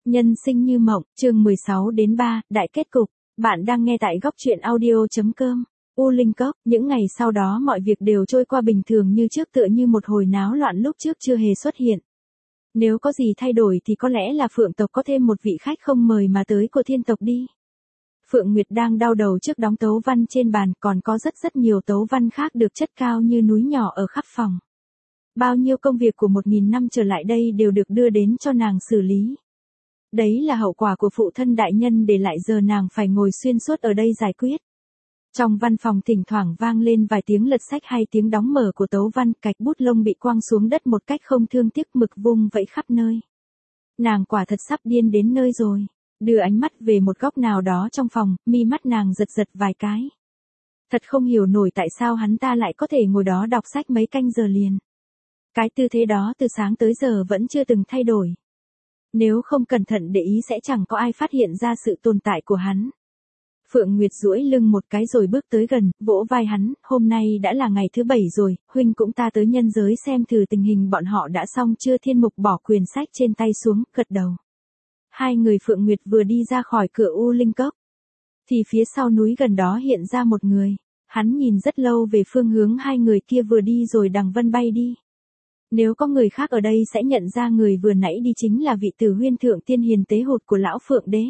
Nhân sinh như mộng, chương 16 đến 3, đại kết cục. Bạn đang nghe tại góc truyện audio.com. U Linh Cốc, những ngày sau đó mọi việc đều trôi qua bình thường như trước, tựa như một hồi náo loạn lúc trước chưa hề xuất hiện. Nếu có gì thay đổi thì có lẽ là Phượng tộc có thêm một vị khách không mời mà tới của Thiên tộc đi. Phượng Nguyệt đang đau đầu trước đống tấu văn trên bàn, còn có rất nhiều tấu văn khác được chất cao như núi nhỏ ở khắp phòng. Bao nhiêu công việc của 1000 năm trở lại đây đều được đưa đến cho nàng xử lý. Đấy là hậu quả của phụ thân đại nhân để lại, giờ nàng phải ngồi xuyên suốt ở đây giải quyết. Trong văn phòng thỉnh thoảng vang lên vài tiếng lật sách hay tiếng đóng mở của tấu văn, cạch bút lông bị quăng xuống đất một cách không thương tiếc, mực vung vẫy khắp nơi. Nàng quả thật sắp điên đến nơi rồi. Đưa ánh mắt về một góc nào đó trong phòng, mi mắt nàng giật giật vài cái. Thật không hiểu nổi tại sao hắn ta lại có thể ngồi đó đọc sách mấy canh giờ liền. Cái tư thế đó từ sáng tới giờ vẫn chưa từng thay đổi. Nếu không cẩn thận để ý sẽ chẳng có ai phát hiện ra sự tồn tại của hắn. Phượng Nguyệt duỗi lưng một cái rồi bước tới gần, vỗ vai hắn, hôm nay đã là ngày thứ 7 rồi, huynh cũng ta tới nhân giới xem thử tình hình bọn họ đã xong chưa. Thiên Mục bỏ quyển sách trên tay xuống, gật đầu. Hai người Phượng Nguyệt vừa đi ra khỏi cửa U Linh Cốc, thì phía sau núi gần đó hiện ra một người. Hắn nhìn rất lâu về phương hướng hai người kia vừa đi rồi đằng vân bay đi. Nếu có người khác ở đây sẽ nhận ra người vừa nãy đi chính là vị Tử Huyên Thượng Tiên hiền tế hụt của lão Phượng Đế.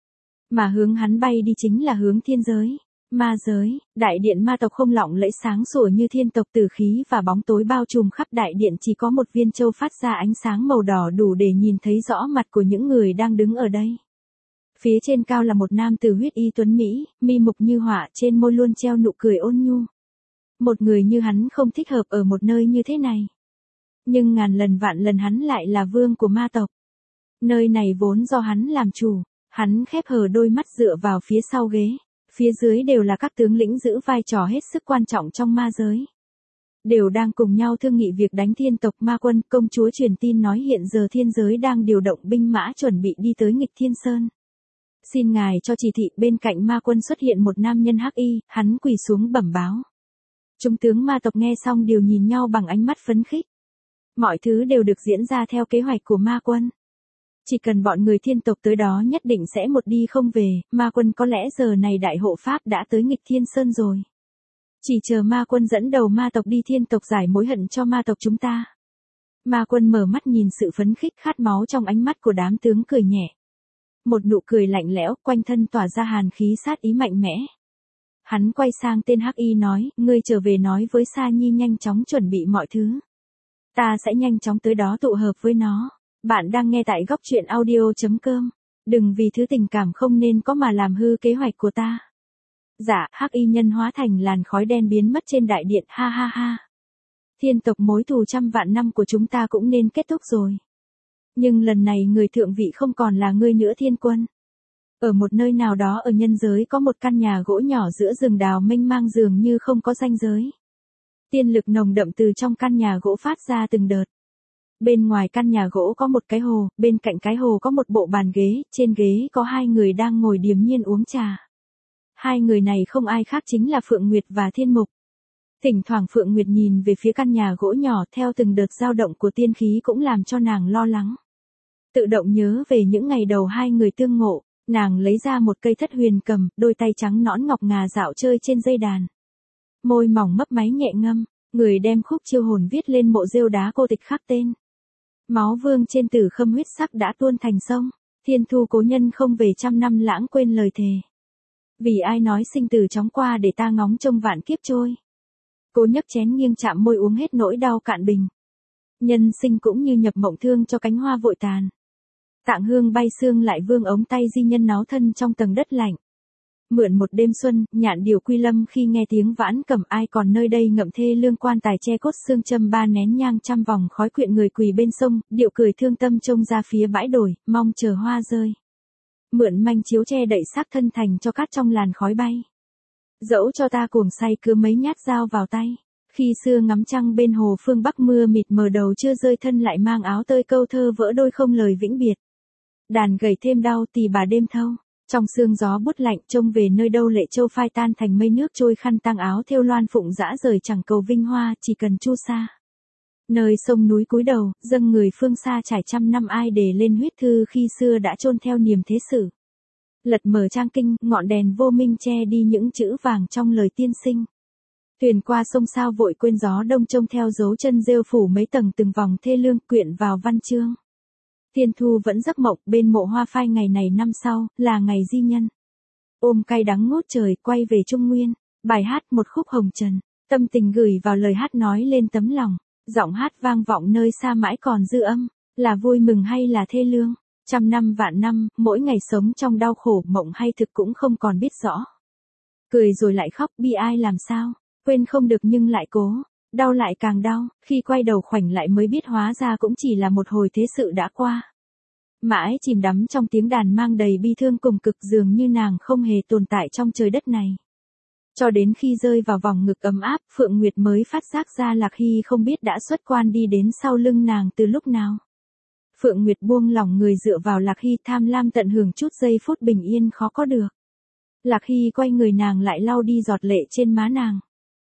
Mà hướng hắn bay đi chính là hướng thiên giới, ma giới. Đại điện ma tộc không lộng lẫy sáng sủa như thiên tộc, tử khí và bóng tối bao trùm khắp đại điện, chỉ có một viên châu phát ra ánh sáng màu đỏ đủ để nhìn thấy rõ mặt của những người đang đứng ở đây. Phía trên cao là một nam tử huyết y tuấn mỹ, mi mục như họa, trên môi luôn treo nụ cười ôn nhu. Một người như hắn không thích hợp ở một nơi như thế này. Nhưng ngàn lần vạn lần hắn lại là vương của ma tộc. Nơi này vốn do hắn làm chủ. Hắn khép hờ đôi mắt dựa vào phía sau ghế. Phía dưới đều là các tướng lĩnh giữ vai trò hết sức quan trọng trong ma giới. Đều đang cùng nhau thương nghị việc đánh thiên tộc. Ma Quân công chúa truyền tin nói hiện giờ thiên giới đang điều động binh mã chuẩn bị đi tới nghịch Thiên Sơn. Xin ngài cho chỉ thị. Bên cạnh Ma Quân xuất hiện một nam nhân hắc y, hắn quỳ xuống bẩm báo. Chúng tướng ma tộc nghe xong đều nhìn nhau bằng ánh mắt phấn khích. Mọi thứ đều được diễn ra theo kế hoạch của Ma Quân. Chỉ cần bọn người thiên tộc tới đó nhất định sẽ một đi không về. Ma Quân có lẽ giờ này đại hộ pháp đã tới nghịch Thiên Sơn rồi. Chỉ chờ Ma Quân dẫn đầu ma tộc đi thiên tộc giải mối hận cho ma tộc chúng ta. Ma Quân mở mắt nhìn sự phấn khích khát máu trong ánh mắt của đám tướng, cười nhẹ. Một nụ cười lạnh lẽo, quanh thân tỏa ra hàn khí sát ý mạnh mẽ. Hắn quay sang tên hắc y nói, ngươi trở về nói với Sa Nhi nhanh chóng chuẩn bị mọi thứ. Ta sẽ nhanh chóng tới đó tụ hợp với nó. Bạn đang nghe tại góc truyện audio.com. Đừng vì thứ tình cảm không nên có mà làm hư kế hoạch của ta. Dạ, hắc y nhân hóa thành làn khói đen biến mất trên đại điện, ha ha ha. Thiên tộc mối thù trăm vạn năm của chúng ta cũng nên kết thúc rồi. Nhưng lần này người thượng vị không còn là ngươi nữa Thiên Quân. Ở một nơi nào đó ở nhân giới có một căn nhà gỗ nhỏ giữa rừng đào mênh mang dường như không có ranh giới. Tiên lực nồng đậm từ trong căn nhà gỗ phát ra từng đợt. Bên ngoài căn nhà gỗ có một cái hồ, bên cạnh cái hồ có một bộ bàn ghế, trên ghế có hai người đang ngồi điềm nhiên uống trà. Hai người này không ai khác chính là Phượng Nguyệt và Thiên Mục. Thỉnh thoảng Phượng Nguyệt nhìn về phía căn nhà gỗ nhỏ, theo từng đợt dao động của tiên khí cũng làm cho nàng lo lắng. Tự động nhớ về những ngày đầu hai người tương ngộ, nàng lấy ra một cây thất huyền cầm, đôi tay trắng nõn ngọc ngà dạo chơi trên dây đàn. Môi mỏng mấp máy nhẹ ngâm, người đem khúc chiêu hồn viết lên mộ rêu đá cô tịch khắc tên. Máu vương trên tử khâm huyết sắc đã tuôn thành sông, thiên thu cố nhân không về trăm năm lãng quên lời thề. Vì ai nói sinh tử chóng qua để ta ngóng trông vạn kiếp trôi. Cố nhấc chén nghiêng chạm môi uống hết nỗi đau cạn bình. Nhân sinh cũng như nhập mộng thương cho cánh hoa vội tàn. Tạng hương bay xương lại vương ống tay di nhân náo thân trong tầng đất lạnh. Mượn một đêm xuân, nhạn điều quy lâm khi nghe tiếng vãn cầm, ai còn nơi đây ngậm thê lương quan tài che cốt xương châm ba nén nhang trăm vòng khói quyện người quỳ bên sông, điệu cười thương tâm trông ra phía bãi đồi, mong chờ hoa rơi. Mượn manh chiếu che đậy xác thân thành cho cát trong làn khói bay. Dẫu cho ta cuồng say cứ mấy nhát dao vào tay. Khi xưa ngắm trăng bên hồ phương Bắc mưa mịt mờ đầu chưa rơi thân lại mang áo tơi câu thơ vỡ đôi không lời vĩnh biệt. Đàn gầy thêm đau tì bà đêm thâu. Trong sương gió bút lạnh trông về nơi đâu lệ châu phai tan thành mây nước trôi khăn tang áo thêu loan phụng dã rời chẳng cầu vinh hoa chỉ cần chu sa. Nơi sông núi cúi đầu, dâng người phương xa trải trăm năm ai để lên huyết thư khi xưa đã chôn theo niềm thế sử. Lật mở trang kinh, ngọn đèn vô minh che đi những chữ vàng trong lời tiên sinh. Thuyền qua sông sao vội quên gió đông trông theo dấu chân rêu phủ mấy tầng từng vòng thê lương quyện vào văn chương. Thiên thu vẫn giấc mộng bên mộ hoa phai ngày này năm sau, là ngày di nhân. Ôm cay đắng ngút trời quay về Trung Nguyên, bài hát một khúc hồng trần, tâm tình gửi vào lời hát nói lên tấm lòng, giọng hát vang vọng nơi xa mãi còn dư âm, là vui mừng hay là thê lương, trăm năm vạn năm, mỗi ngày sống trong đau khổ mộng hay thực cũng không còn biết rõ. Cười rồi lại khóc bi ai làm sao, quên không được nhưng lại cố, đau lại càng đau, khi quay đầu khoảnh lại mới biết hóa ra cũng chỉ là một hồi thế sự đã qua. Mãi chìm đắm trong tiếng đàn mang đầy bi thương cùng cực dường như nàng không hề tồn tại trong trời đất này. Cho đến khi rơi vào vòng ngực ấm áp, Phượng Nguyệt mới phát giác ra Lạc Hy không biết đã xuất quan đi đến sau lưng nàng từ lúc nào. Phượng Nguyệt buông lỏng người dựa vào Lạc Hy tham lam tận hưởng chút giây phút bình yên khó có được. Lạc Hy quay người nàng lại lau đi giọt lệ trên má nàng.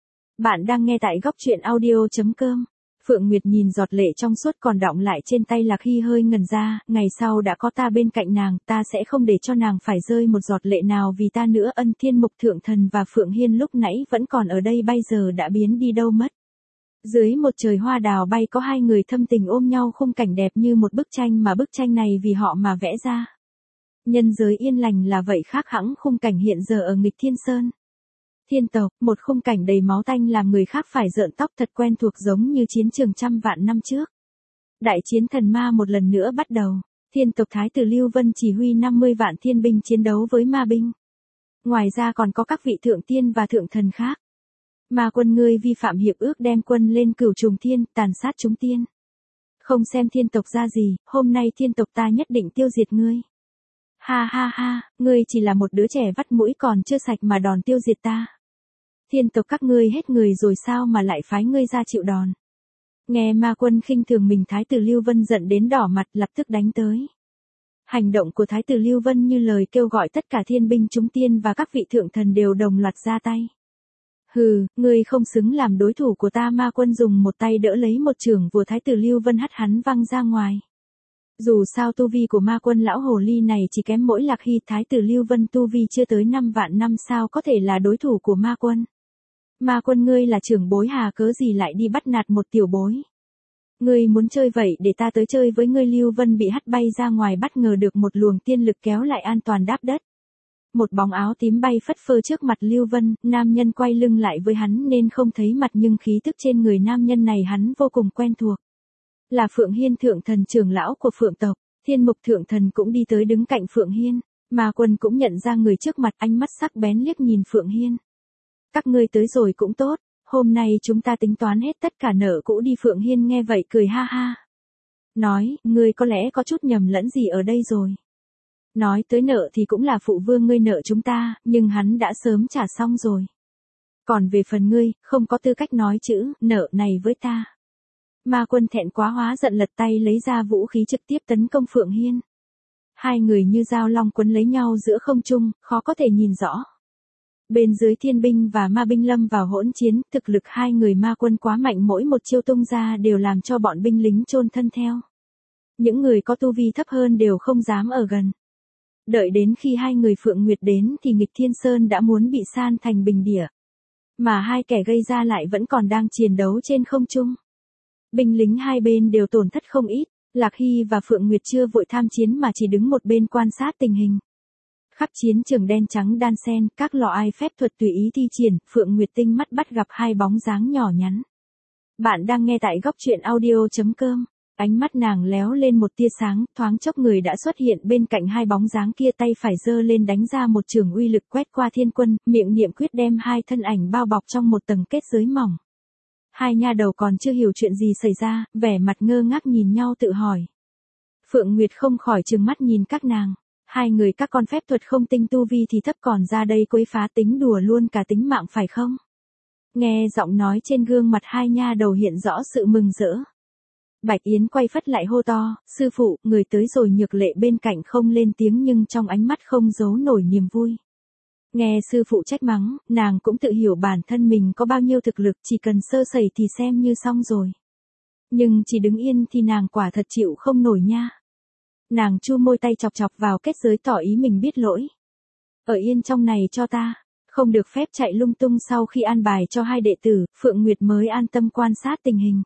Bạn đang nghe tại góc truyện audio.com. Phượng Nguyệt nhìn giọt lệ trong suốt còn đọng lại trên tay Lạc Hy hơi ngẩn ra, ngày sau đã có ta bên cạnh nàng, ta sẽ không để cho nàng phải rơi một giọt lệ nào vì ta nữa. Ân Thiên Mục Thượng Thần và Phượng Hiên lúc nãy vẫn còn ở đây bây giờ đã biến đi đâu mất. Dưới một trời hoa đào bay có hai người thâm tình ôm nhau khung cảnh đẹp như một bức tranh mà bức tranh này vì họ mà vẽ ra. Nhân giới yên lành là vậy khác hẳn khung cảnh hiện giờ ở nghịch Thiên Sơn. Thiên tộc, một khung cảnh đầy máu tanh làm người khác phải rợn tóc thật quen thuộc giống như chiến trường trăm vạn năm trước. Đại chiến thần ma một lần nữa bắt đầu, thiên tộc Thái tử Lưu Vân chỉ huy 50 vạn thiên binh chiến đấu với ma binh. Ngoài ra còn có các vị thượng tiên và thượng thần khác. Ma quân ngươi vi phạm hiệp ước đem quân lên Cửu Trùng Thiên, tàn sát chúng tiên. Không xem thiên tộc ra gì, hôm nay thiên tộc ta nhất định tiêu diệt ngươi. Ha ha ha, ngươi chỉ là một đứa trẻ vắt mũi còn chưa sạch mà đòn tiêu diệt ta. Thiên tộc các ngươi hết người rồi sao mà lại phái ngươi ra chịu đòn. Nghe ma quân khinh thường mình Thái tử Lưu Vân giận đến đỏ mặt lập tức đánh tới. Hành động của Thái tử Lưu Vân như lời kêu gọi tất cả thiên binh chúng tiên và các vị thượng thần đều đồng loạt ra tay. Hừ, ngươi không xứng làm đối thủ của ta. Ma quân dùng một tay đỡ lấy một chưởng của Thái tử Lưu Vân hất hắn văng ra ngoài. Dù sao tu vi của ma quân lão hồ ly này chỉ kém mỗi Lạc Hy, Thái tử Lưu Vân tu vi chưa tới 5 vạn năm sao có thể là đối thủ của ma quân. Ma quân ngươi là trưởng bối hà cớ gì lại đi bắt nạt một tiểu bối. Ngươi muốn chơi vậy để ta tới chơi với ngươi. Lưu Vân bị hất bay ra ngoài bất ngờ được một luồng tiên lực kéo lại an toàn đáp đất. Một bóng áo tím bay phất phơ trước mặt Lưu Vân, nam nhân quay lưng lại với hắn nên không thấy mặt nhưng khí tức trên người nam nhân này hắn vô cùng quen thuộc. Là Phượng Hiên thượng thần trưởng lão của Phượng tộc, Thiên Mục thượng thần cũng đi tới đứng cạnh Phượng Hiên, mà quân cũng nhận ra người trước mặt ánh mắt sắc bén liếc nhìn Phượng Hiên. Các ngươi tới rồi cũng tốt, hôm nay chúng ta tính toán hết tất cả nợ cũ đi. Phượng Hiên nghe vậy cười ha ha. Nói, ngươi có lẽ có chút nhầm lẫn gì ở đây rồi. Nói tới nợ thì cũng là phụ vương ngươi nợ chúng ta, nhưng hắn đã sớm trả xong rồi. Còn về phần ngươi, không có tư cách nói chữ nợ này với ta. Ma quân thẹn quá hóa giận lật tay lấy ra vũ khí trực tiếp tấn công Phượng Hiên. Hai người như dao long quấn lấy nhau giữa không trung, khó có thể nhìn rõ. Bên dưới thiên binh và ma binh lâm vào hỗn chiến, thực lực hai người ma quân quá mạnh, mỗi một chiêu tung ra đều làm cho bọn binh lính chôn thân theo. Những người có tu vi thấp hơn đều không dám ở gần. Đợi đến khi hai người Phượng Nguyệt đến thì nghịch Thiên Sơn đã muốn bị san thành bình địa. Mà hai kẻ gây ra lại vẫn còn đang chiến đấu trên không trung. Binh lính hai bên đều tổn thất không ít, Lạc Hy và Phượng Nguyệt chưa vội tham chiến mà chỉ đứng một bên quan sát tình hình. Khắp chiến trường đen trắng đan xen, các lò ai phép thuật tùy ý thi triển, Phượng Nguyệt tinh mắt bắt gặp hai bóng dáng nhỏ nhắn. Bạn đang nghe tại góc truyện audio.com. Ánh mắt nàng léo lên một tia sáng, thoáng chốc người đã xuất hiện bên cạnh hai bóng dáng kia, tay phải giơ lên đánh ra một chưởng uy lực quét qua thiên quân, miệng niệm quyết đem hai thân ảnh bao bọc trong một tầng kết giới mỏng. Hai nha đầu còn chưa hiểu chuyện gì xảy ra, vẻ mặt ngơ ngác nhìn nhau tự hỏi. Phượng Nguyệt không khỏi trừng mắt nhìn các nàng. Hai người các con phép thuật không tinh tu vi thì thấp còn ra đây quấy phá tính đùa luôn cả tính mạng phải không? Nghe giọng nói trên gương mặt hai nha đầu hiện rõ sự mừng rỡ. Bạch Yến quay phất lại hô to, sư phụ, người tới rồi. Nhược Lệ bên cạnh không lên tiếng nhưng trong ánh mắt không giấu nổi niềm vui. Nghe sư phụ trách mắng, nàng cũng tự hiểu bản thân mình có bao nhiêu thực lực, chỉ cần sơ sẩy thì xem như xong rồi. Nhưng chỉ đứng yên thì nàng quả thật chịu không nổi nha. Nàng chu môi tay chọc chọc vào kết giới tỏ ý mình biết lỗi. Ở yên trong này cho ta, không được phép chạy lung tung. Sau khi an bài cho hai đệ tử, Phượng Nguyệt mới an tâm quan sát tình hình.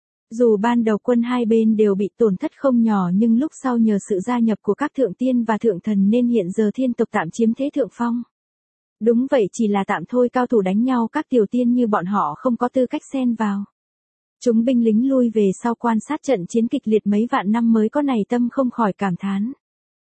Dù ban đầu quân hai bên đều bị tổn thất không nhỏ nhưng lúc sau nhờ sự gia nhập của các thượng tiên và thượng thần nên hiện giờ thiên tộc tạm chiếm thế thượng phong. Đúng vậy, chỉ là tạm thôi, cao thủ đánh nhau các tiểu tiên như bọn họ không có tư cách xen vào. Chúng binh lính lui về sau quan sát trận chiến kịch liệt mấy vạn năm mới có này tâm không khỏi cảm thán.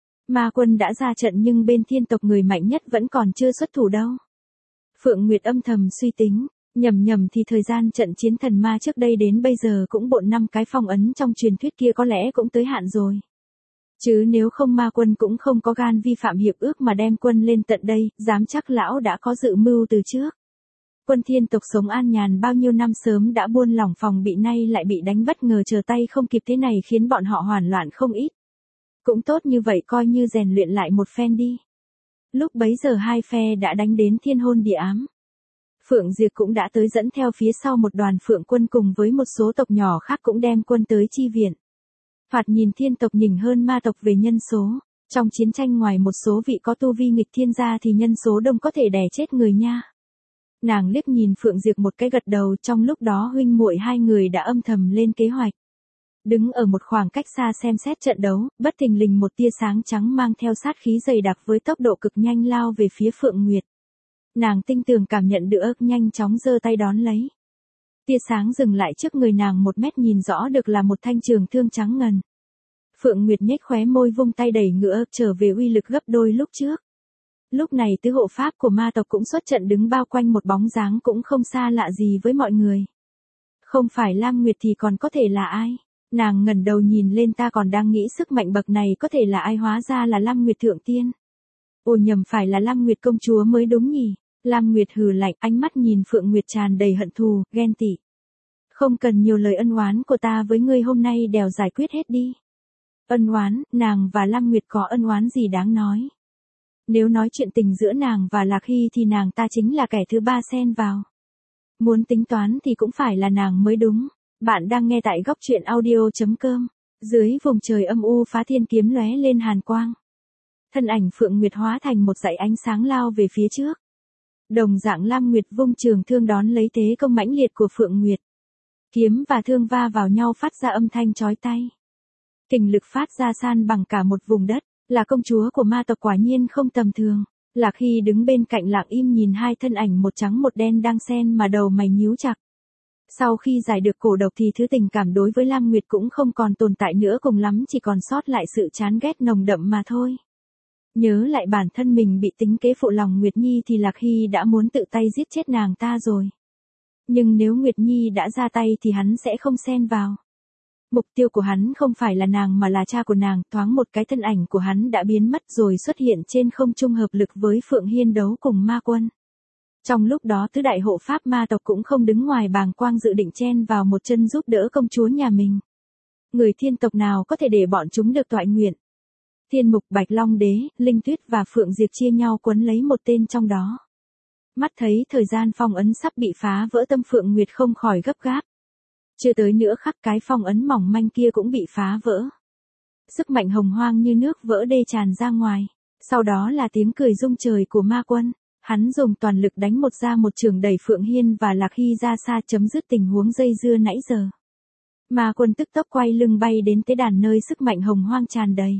Ma quân đã ra trận nhưng bên thiên tộc người mạnh nhất vẫn còn chưa xuất thủ đâu. Phượng Nguyệt âm thầm suy tính, nhầm thì thời gian trận chiến thần ma trước đây đến bây giờ cũng bộn 5 cái phong ấn trong truyền thuyết kia có lẽ cũng tới hạn rồi. Chứ nếu không ma quân cũng không có gan vi phạm hiệp ước mà đem quân lên tận đây, dám chắc lão đã có dự mưu từ trước. Quân thiên tộc sống an nhàn bao nhiêu năm sớm đã buông lỏng phòng bị, nay lại bị đánh bất ngờ trở tay không kịp, thế này khiến bọn họ hoảng loạn không ít. Cũng tốt như vậy, coi như rèn luyện lại một phen đi. Lúc bấy giờ hai phe đã đánh đến thiên hôn địa ám. Phượng Diệp cũng đã tới dẫn theo phía sau một đoàn phượng quân cùng với một số tộc nhỏ khác cũng đem quân tới chi viện. Thoạt nhìn thiên tộc nhỉnh hơn ma tộc về nhân số. Trong chiến tranh ngoài một số vị có tu vi nghịch thiên gia thì nhân số đông có thể đè chết người nha. Nàng liếc nhìn Phượng Diệp một cái gật đầu, trong lúc đó huynh muội hai người đã âm thầm lên kế hoạch. Đứng ở một khoảng cách xa xem xét trận đấu, bất thình lình một tia sáng trắng mang theo sát khí dày đặc với tốc độ cực nhanh lao về phía Phượng Nguyệt. Nàng tinh tường cảm nhận được, nhanh chóng giơ tay đón lấy. Tia sáng dừng lại trước người nàng 1 mét, nhìn rõ được là một thanh trường thương trắng ngần. Phượng Nguyệt nhếch khóe môi vung tay đẩy ngựa trở về uy lực gấp đôi lúc trước. Lúc này tứ hộ pháp của ma tộc cũng xuất trận, đứng bao quanh một bóng dáng cũng không xa lạ gì với mọi người. Không phải Lam Nguyệt thì còn có thể là ai? Nàng ngẩng đầu nhìn lên, ta còn đang nghĩ sức mạnh bậc này có thể là ai, hóa ra là Lam Nguyệt thượng tiên. Ôi nhầm, phải là Lam Nguyệt công chúa mới đúng nhỉ? Lam Nguyệt hừ lạnh, ánh mắt nhìn Phượng Nguyệt tràn đầy hận thù, ghen tị. Không cần nhiều lời, ân oán của ta với ngươi hôm nay đều giải quyết hết đi. Ân oán? Nàng và Lam Nguyệt có ân oán gì đáng nói? Nếu nói chuyện tình giữa nàng và Lạc Hy thì nàng ta chính là kẻ thứ ba xen vào. Muốn tính toán thì cũng phải là nàng mới đúng. Bạn đang nghe tại góc truyện audio.com. Dưới vùng trời âm u, phá thiên kiếm lóe lên hàn quang. Thân ảnh Phượng Nguyệt hóa thành một dải ánh sáng lao về phía trước. Đồng dạng Lam Nguyệt vung trường thương đón lấy thế công mãnh liệt của Phượng Nguyệt. Kiếm và thương va vào nhau phát ra âm thanh chói tai. Kình lực phát ra san bằng cả một vùng đất. Là công chúa của ma tộc, quả nhiên không tầm thường. Lạc Hy đứng bên cạnh lặng im nhìn hai thân ảnh một trắng một đen đang xen mà đầu mày nhíu chặt. Sau khi giải được cổ độc thì thứ tình cảm đối với Lam Nguyệt cũng không còn tồn tại nữa, cùng lắm chỉ còn sót lại sự chán ghét nồng đậm mà thôi. Nhớ lại bản thân mình bị tính kế phụ lòng Nguyệt Nhi thì Lạc Hy đã muốn tự tay giết chết nàng ta rồi. Nhưng nếu Nguyệt Nhi đã ra tay thì hắn sẽ không xen vào. Mục tiêu của hắn không phải là nàng mà là cha của nàng, thoáng một cái thân ảnh của hắn đã biến mất rồi xuất hiện trên không trung hợp lực với Phượng Hiên đấu cùng ma quân. Trong lúc đó tứ đại hộ pháp ma tộc cũng không đứng ngoài bàng quang, dự định chen vào một chân giúp đỡ công chúa nhà mình. Người thiên tộc nào có thể để bọn chúng được toại nguyện. Thiên Mục, Bạch Long Đế, Linh Tuyết và Phượng Diệp chia nhau quấn lấy một tên trong đó. Mắt thấy thời gian phong ấn sắp bị phá vỡ, tâm Phượng Nguyệt không khỏi gấp gáp. Chưa tới nữa khắc cái phong ấn mỏng manh kia cũng bị phá vỡ. Sức mạnh hồng hoang như nước vỡ đê tràn ra ngoài. Sau đó là tiếng cười rung trời của ma quân. Hắn dùng toàn lực đánh một trường đẩy Phượng Hiên và Lạc Hy ra xa, chấm dứt tình huống dây dưa nãy giờ. Ma quân tức tốc quay lưng bay đến tế đàn nơi sức mạnh hồng hoang tràn đầy.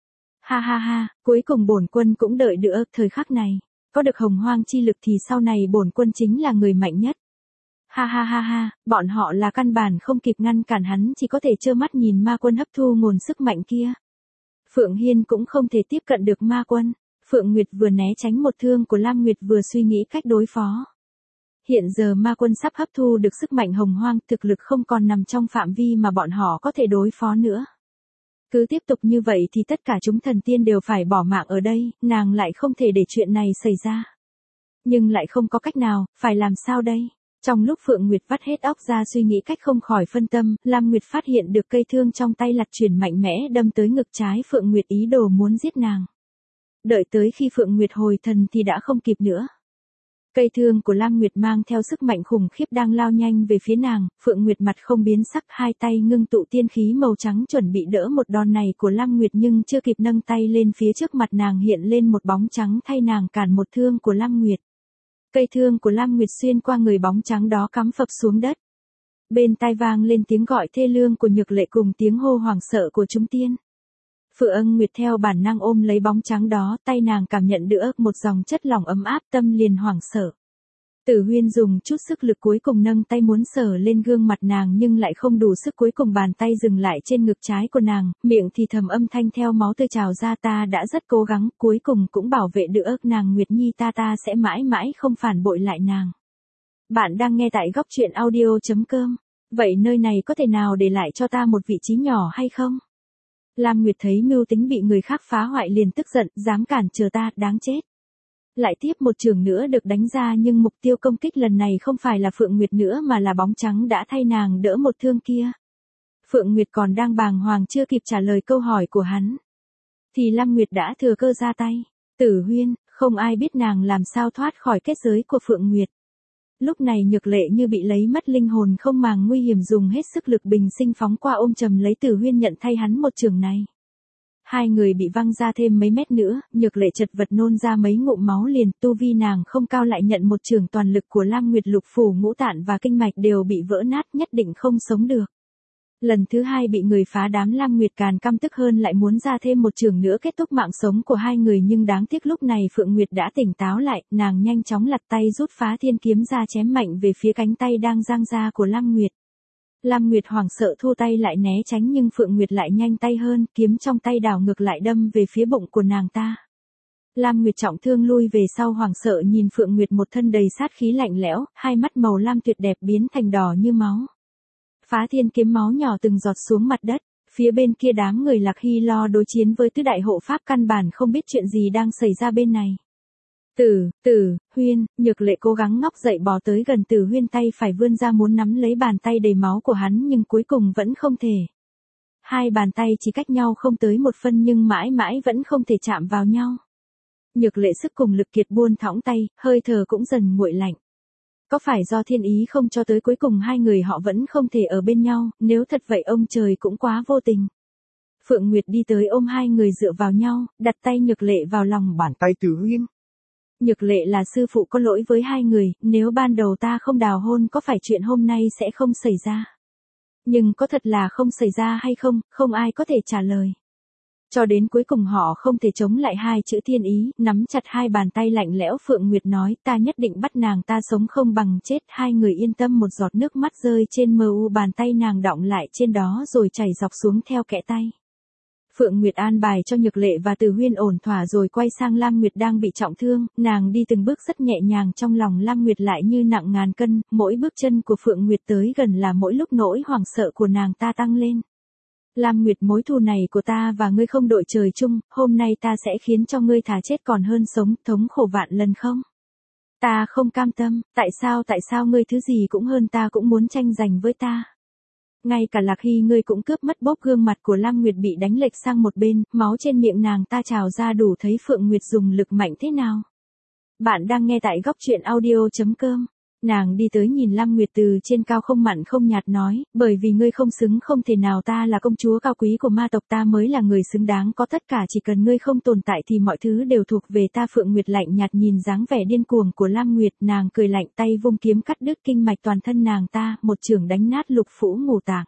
Ha ha ha, cuối cùng bổn quân cũng đợi được thời khắc này. Có được hồng hoang chi lực thì sau này bổn quân chính là người mạnh nhất. Ha ha ha ha, bọn họ là căn bản không kịp ngăn cản hắn, chỉ có thể trơ mắt nhìn ma quân hấp thu nguồn sức mạnh kia. Phượng Hiên cũng không thể tiếp cận được ma quân. Phượng Nguyệt vừa né tránh một thương của Lam Nguyệt vừa suy nghĩ cách đối phó. Hiện giờ ma quân sắp hấp thu được sức mạnh hồng hoang, thực lực không còn nằm trong phạm vi mà bọn họ có thể đối phó nữa. Cứ tiếp tục như vậy thì tất cả chúng thần tiên đều phải bỏ mạng ở đây, nàng lại không thể để chuyện này xảy ra. Nhưng lại không có cách nào, phải làm sao đây? Trong lúc Phượng Nguyệt vắt hết óc ra suy nghĩ cách không khỏi phân tâm, Lam Nguyệt phát hiện được cây thương trong tay lật chuyển mạnh mẽ đâm tới ngực trái Phượng Nguyệt, ý đồ muốn giết nàng. Đợi tới khi Phượng Nguyệt hồi thần thì đã không kịp nữa. Cây thương của Lam Nguyệt mang theo sức mạnh khủng khiếp đang lao nhanh về phía nàng, Phượng Nguyệt mặt không biến sắc, hai tay ngưng tụ tiên khí màu trắng chuẩn bị đỡ một đòn này của Lam Nguyệt, nhưng chưa kịp nâng tay lên phía trước mặt nàng hiện lên một bóng trắng thay nàng cản một thương của Lam Nguyệt. Cây thương của Lam Nguyệt xuyên qua người bóng trắng đó cắm phập xuống đất. Bên tai vang lên tiếng gọi thê lương của Nhược Lệ cùng tiếng hô hoảng sợ của chúng tiên. Phượng Nguyệt theo bản năng ôm lấy bóng trắng đó, tay nàng cảm nhận được một dòng chất lỏng ấm áp, tâm liền hoảng sợ. Tử Huyên dùng chút sức lực cuối cùng nâng tay muốn sờ lên gương mặt nàng nhưng lại không đủ sức, cuối cùng bàn tay dừng lại trên ngực trái của nàng, miệng thì thầm âm thanh theo máu tươi trào ra, ta đã rất cố gắng, cuối cùng cũng bảo vệ được nàng Nguyệt Nhi, ta sẽ mãi mãi không phản bội lại nàng. Bạn đang nghe tại góc truyện audio.com. Vậy nơi này có thể nào để lại cho ta một vị trí nhỏ hay không? Lam Nguyệt thấy mưu tính bị người khác phá hoại liền tức giận, dám cản trở ta, đáng chết. Lại tiếp một chưởng nữa được đánh ra nhưng mục tiêu công kích lần này không phải là Phượng Nguyệt nữa mà là bóng trắng đã thay nàng đỡ một thương kia. Phượng Nguyệt còn đang bàng hoàng chưa kịp trả lời câu hỏi của hắn, thì Lam Nguyệt đã thừa cơ ra tay. Tử Huyên, không ai biết nàng làm sao thoát khỏi kết giới của Phượng Nguyệt. Lúc này Nhược Lệ như bị lấy mất linh hồn, không màng nguy hiểm dùng hết sức lực bình sinh phóng qua ôm chầm lấy Tử Huyên nhận thay hắn một chưởng này. Hai người bị văng ra thêm mấy mét nữa, Nhược Lệ chật vật nôn ra mấy ngụm máu liền, tu vi nàng không cao lại nhận một chưởng toàn lực của Lam Nguyệt, lục phủ ngũ tạng và kinh mạch đều bị vỡ nát, nhất định không sống được. Lần thứ hai bị người phá đám, Lam Nguyệt càng căm tức hơn, lại muốn ra thêm một chưởng nữa kết thúc mạng sống của hai người, nhưng đáng tiếc lúc này Phượng Nguyệt đã tỉnh táo lại, nàng nhanh chóng lật tay rút phá thiên kiếm ra chém mạnh về phía cánh tay đang giang ra của Lam Nguyệt. Lam Nguyệt hoảng sợ thu tay lại né tránh, nhưng Phượng Nguyệt lại nhanh tay hơn, kiếm trong tay đảo ngược lại đâm về phía bụng của nàng ta. Lam Nguyệt trọng thương lui về sau, hoảng sợ nhìn Phượng Nguyệt một thân đầy sát khí lạnh lẽo, hai mắt màu lam tuyệt đẹp biến thành đỏ như máu. Phá thiên kiếm máu nhỏ từng giọt xuống mặt đất, phía bên kia đám người Lạc Hy lo đối chiến với tứ đại hộ pháp căn bản không biết chuyện gì đang xảy ra bên này. Tử Huyên, Nhược Lệ cố gắng ngóc dậy bò tới gần Tử Huyên, tay phải vươn ra muốn nắm lấy bàn tay đầy máu của hắn nhưng cuối cùng vẫn không thể. Hai bàn tay chỉ cách nhau không tới một phân nhưng mãi mãi vẫn không thể chạm vào nhau. Nhược Lệ sức cùng lực kiệt buông thõng tay, hơi thở cũng dần nguội lạnh. Có phải do thiên ý không cho tới cuối cùng hai người họ vẫn không thể ở bên nhau, nếu thật vậy ông trời cũng quá vô tình. Phượng Nguyệt đi tới ôm hai người dựa vào nhau, đặt tay Nhược Lệ vào lòng bàn tay Tử Huyên. Nhược Lệ là sư phụ có lỗi với hai người, nếu ban đầu ta không đào hôn có phải chuyện hôm nay sẽ không xảy ra. Nhưng có thật là không xảy ra hay không, không ai có thể trả lời. Cho đến cuối cùng họ không thể chống lại hai chữ thiên ý, nắm chặt hai bàn tay lạnh lẽo, Phượng Nguyệt nói ta nhất định bắt nàng ta sống không bằng chết. Hai người yên tâm, một giọt nước mắt rơi trên mờ u bàn tay nàng đọng lại trên đó rồi chảy dọc xuống theo kẽ tay. Phượng Nguyệt an bài cho Nhược Lệ và Tử Huyên ổn thỏa rồi quay sang Lam Nguyệt đang bị trọng thương, nàng đi từng bước rất nhẹ nhàng, trong lòng Lam Nguyệt lại như nặng ngàn cân, mỗi bước chân của Phượng Nguyệt tới gần là mỗi lúc nỗi hoảng sợ của nàng ta tăng lên. Lam Nguyệt, mối thù này của ta và ngươi không đội trời chung, hôm nay ta sẽ khiến cho ngươi thà chết còn hơn sống, thống khổ vạn lần không? Ta không cam tâm, tại sao ngươi thứ gì cũng hơn ta cũng muốn tranh giành với ta? Ngay cả Lạc Hy ngươi cũng cướp mất. Bóp gương mặt của Lam Nguyệt bị đánh lệch sang một bên, máu trên miệng nàng ta trào ra đủ thấy Phượng Nguyệt dùng lực mạnh thế nào. Bạn đang nghe tại góc truyện audio.com. Nàng đi tới nhìn Lam Nguyệt từ trên cao, không mặn không nhạt nói, bởi vì ngươi không xứng, không thể nào, ta là công chúa cao quý của ma tộc, ta mới là người xứng đáng có tất cả, chỉ cần ngươi không tồn tại thì mọi thứ đều thuộc về ta. Phượng Nguyệt lạnh nhạt nhìn dáng vẻ điên cuồng của Lam Nguyệt, nàng cười lạnh, tay vung kiếm cắt đứt kinh mạch toàn thân nàng ta, một chưởng đánh nát lục phủ ngũ tạng.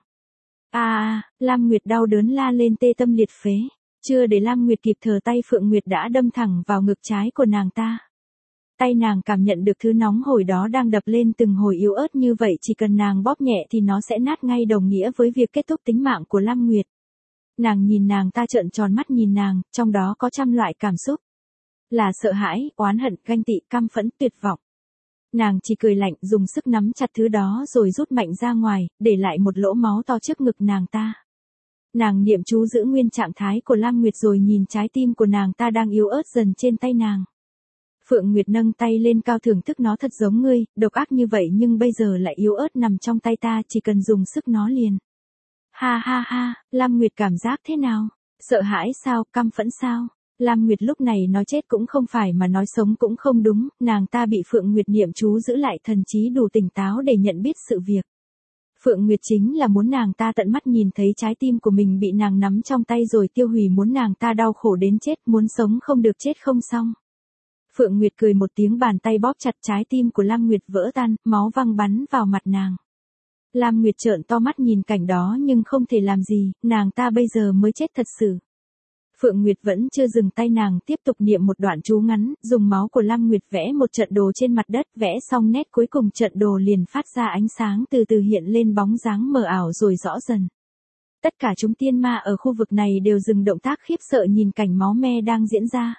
Lam Nguyệt đau đớn la lên tê tâm liệt phế, chưa để Lam Nguyệt kịp thở tay Phượng Nguyệt đã đâm thẳng vào ngực trái của nàng ta. Tay nàng cảm nhận được thứ nóng hổi đó đang đập lên từng hồi yếu ớt như vậy, chỉ cần nàng bóp nhẹ thì nó sẽ nát ngay, đồng nghĩa với việc kết thúc tính mạng của Lam Nguyệt. Nàng nhìn nàng ta trợn tròn mắt nhìn nàng, trong đó có trăm loại cảm xúc. Là sợ hãi, oán hận, ganh tị, căm phẫn, tuyệt vọng. Nàng chỉ cười lạnh, dùng sức nắm chặt thứ đó rồi rút mạnh ra ngoài, để lại một lỗ máu to trước ngực nàng ta. Nàng niệm chú giữ nguyên trạng thái của Lam Nguyệt rồi nhìn trái tim của nàng ta đang yếu ớt dần trên tay nàng. Phượng Nguyệt nâng tay lên cao thưởng thức nó, thật giống ngươi, độc ác như vậy nhưng bây giờ lại yếu ớt nằm trong tay ta, chỉ cần dùng sức nó liền. Ha ha ha, Lam Nguyệt cảm giác thế nào? Sợ hãi sao, căm phẫn sao? Lam Nguyệt lúc này nói chết cũng không phải mà nói sống cũng không đúng, nàng ta bị Phượng Nguyệt niệm chú giữ lại thần trí đủ tỉnh táo để nhận biết sự việc. Phượng Nguyệt chính là muốn nàng ta tận mắt nhìn thấy trái tim của mình bị nàng nắm trong tay rồi tiêu hủy, muốn nàng ta đau khổ đến chết, muốn sống không được chết không xong. Phượng Nguyệt cười một tiếng, bàn tay bóp chặt trái tim của Lam Nguyệt vỡ tan, máu văng bắn vào mặt nàng. Lam Nguyệt trợn to mắt nhìn cảnh đó nhưng không thể làm gì, nàng ta bây giờ mới chết thật sự. Phượng Nguyệt vẫn chưa dừng tay, nàng tiếp tục niệm một đoạn chú ngắn, dùng máu của Lam Nguyệt vẽ một trận đồ trên mặt đất, vẽ xong nét cuối cùng trận đồ liền phát ra ánh sáng, từ từ hiện lên bóng dáng mờ ảo rồi rõ dần. Tất cả chúng tiên ma ở khu vực này đều dừng động tác, khiếp sợ nhìn cảnh máu me đang diễn ra.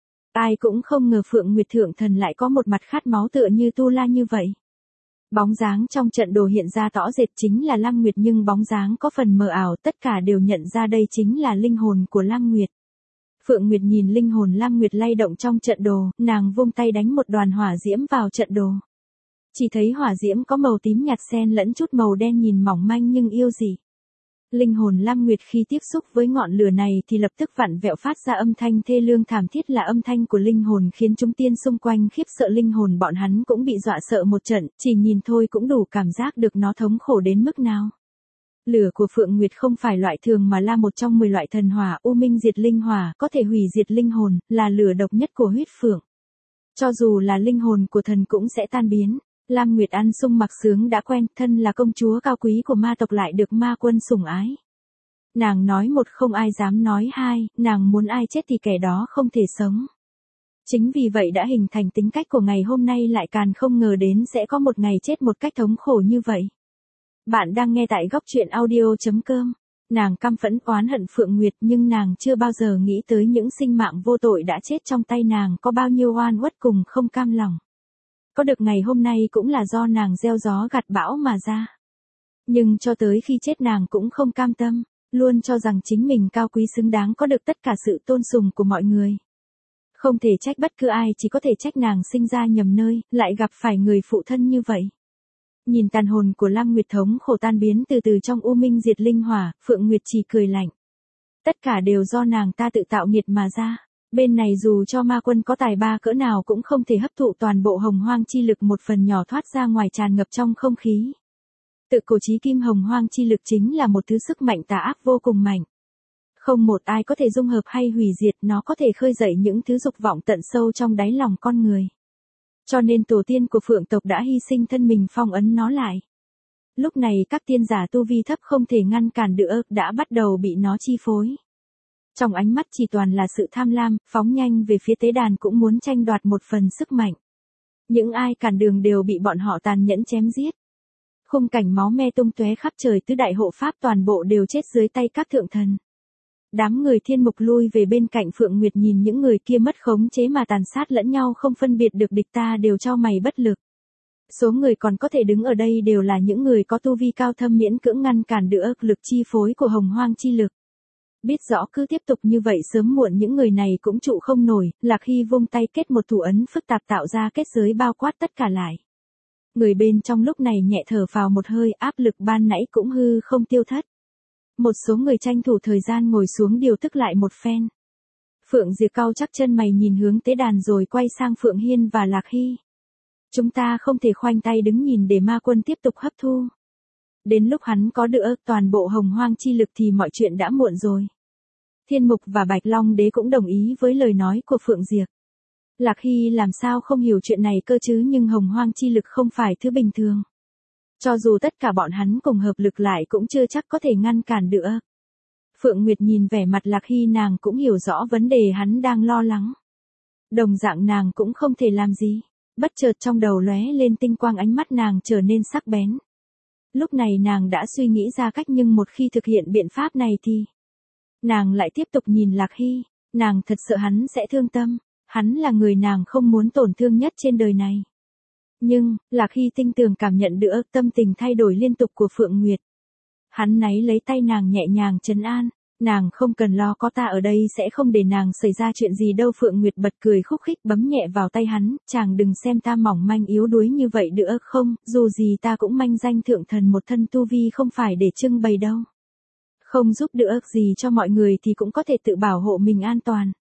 Ai cũng không ngờ Phượng Nguyệt thượng thần lại có một mặt khát máu tựa như Tu La như vậy. Bóng dáng trong trận đồ hiện ra rõ rệt chính là Lam Nguyệt, nhưng bóng dáng có phần mờ ảo, tất cả đều nhận ra đây chính là linh hồn của Lam Nguyệt. Phượng Nguyệt nhìn linh hồn Lam Nguyệt lay động trong trận đồ, nàng vung tay đánh một đoàn hỏa diễm vào trận đồ. Chỉ thấy hỏa diễm có màu tím nhạt xen lẫn chút màu đen, nhìn mỏng manh nhưng yêu dị. Linh hồn Lam Nguyệt khi tiếp xúc với ngọn lửa này thì lập tức vặn vẹo phát ra âm thanh thê lương thảm thiết, là âm thanh của linh hồn, khiến chúng tiên xung quanh khiếp sợ. Linh hồn bọn hắn cũng bị dọa sợ một trận, chỉ nhìn thôi cũng đủ cảm giác được nó thống khổ đến mức nào. Lửa của Phượng Nguyệt không phải loại thường mà là một trong 10 loại thần hỏa, U Minh Diệt Linh Hỏa, có thể hủy diệt linh hồn, là lửa độc nhất của huyết phượng. Cho dù là linh hồn của thần cũng sẽ tan biến. Lam Nguyệt ăn sung mặc sướng đã quen, thân là công chúa cao quý của ma tộc lại được ma quân sủng ái. Nàng nói một không ai dám nói hai, nàng muốn ai chết thì kẻ đó không thể sống. Chính vì vậy đã hình thành tính cách của ngày hôm nay, lại càng không ngờ đến sẽ có một ngày chết một cách thống khổ như vậy. Bạn đang nghe tại góc truyện audio.com. Nàng căm phẫn oán hận Phượng Nguyệt, nhưng nàng chưa bao giờ nghĩ tới những sinh mạng vô tội đã chết trong tay nàng có bao nhiêu oan uất cùng không cam lòng. Có được ngày hôm nay cũng là do nàng gieo gió gặt bão mà ra. Nhưng cho tới khi chết nàng cũng không cam tâm, luôn cho rằng chính mình cao quý xứng đáng có được tất cả sự tôn sùng của mọi người. Không thể trách bất cứ ai, chỉ có thể trách nàng sinh ra nhầm nơi, lại gặp phải người phụ thân như vậy. Nhìn tàn hồn của Lam Nguyệt thống khổ tan biến từ từ trong U Minh Diệt Linh Hỏa, Phượng Nguyệt chỉ cười lạnh. Tất cả đều do nàng ta tự tạo nghiệt mà ra. Bên này dù cho ma quân có tài ba cỡ nào cũng không thể hấp thụ toàn bộ hồng hoang chi lực, một phần nhỏ thoát ra ngoài tràn ngập trong không khí. Tự cổ chí kim hồng hoang chi lực chính là một thứ sức mạnh tà ác vô cùng mạnh. Không một ai có thể dung hợp hay hủy diệt, nó có thể khơi dậy những thứ dục vọng tận sâu trong đáy lòng con người. Cho nên tổ tiên của Phượng tộc đã hy sinh thân mình phong ấn nó lại. Lúc này các tiên giả tu vi thấp không thể ngăn cản được, đã bắt đầu bị nó chi phối. Trong ánh mắt chỉ toàn là sự tham lam, phóng nhanh về phía tế đàn cũng muốn tranh đoạt một phần sức mạnh. Những ai cản đường đều bị bọn họ tàn nhẫn chém giết. Khung cảnh máu me tung tóe khắp trời, tứ đại hộ pháp toàn bộ đều chết dưới tay các thượng thần. Đám người thiên mục lui về bên cạnh Phượng Nguyệt, nhìn những người kia mất khống chế mà tàn sát lẫn nhau không phân biệt được địch ta, đều chau mày bất lực. Số người còn có thể đứng ở đây đều là những người có tu vi cao thâm, miễn cưỡng ngăn cản được lực chi phối của hồng hoang chi lực. Biết rõ cứ tiếp tục như vậy sớm muộn những người này cũng trụ không nổi, Lạc Hy vung tay kết một thủ ấn phức tạp tạo ra kết giới bao quát tất cả lại. Người bên trong lúc này nhẹ thở phào một hơi, áp lực ban nãy cũng hư không tiêu thất. Một số người tranh thủ thời gian ngồi xuống điều tức lại một phen. Phượng Diệp cau chắc chân mày nhìn hướng tế đàn rồi quay sang Phượng Hiên và Lạc Hy. Chúng ta không thể khoanh tay đứng nhìn để ma quân tiếp tục hấp thu. Đến lúc hắn có được toàn bộ hồng hoang chi lực thì mọi chuyện đã muộn rồi. Thiên Mục và Bạch Long Đế cũng đồng ý với lời nói của Phượng Diệp. Lạc Hy làm sao không hiểu chuyện này cơ chứ, nhưng hồng hoang chi lực không phải thứ bình thường. Cho dù tất cả bọn hắn cùng hợp lực lại cũng chưa chắc có thể ngăn cản được. Phượng Nguyệt nhìn vẻ mặt Lạc Hy, nàng cũng hiểu rõ vấn đề hắn đang lo lắng. Đồng dạng nàng cũng không thể làm gì. Bất chợt trong đầu lóe lên tinh quang, ánh mắt nàng trở nên sắc bén. Lúc này nàng đã suy nghĩ ra cách, nhưng một khi thực hiện biện pháp này thì... Nàng lại tiếp tục nhìn Lạc Hy, nàng thật sợ hắn sẽ thương tâm, hắn là người nàng không muốn tổn thương nhất trên đời này. Nhưng, Lạc Hy tinh tường cảm nhận được tâm tình thay đổi liên tục của Phượng Nguyệt. Hắn náy lấy tay nàng nhẹ nhàng trấn an, nàng không cần lo, có ta ở đây sẽ không để nàng xảy ra chuyện gì đâu. Phượng Nguyệt bật cười khúc khích bấm nhẹ vào tay hắn, chàng đừng xem ta mỏng manh yếu đuối như vậy nữa không, dù gì ta cũng manh danh thượng thần một thân, tu vi không phải để trưng bày đâu. Không giúp được gì cho mọi người thì cũng có thể tự bảo hộ mình an toàn.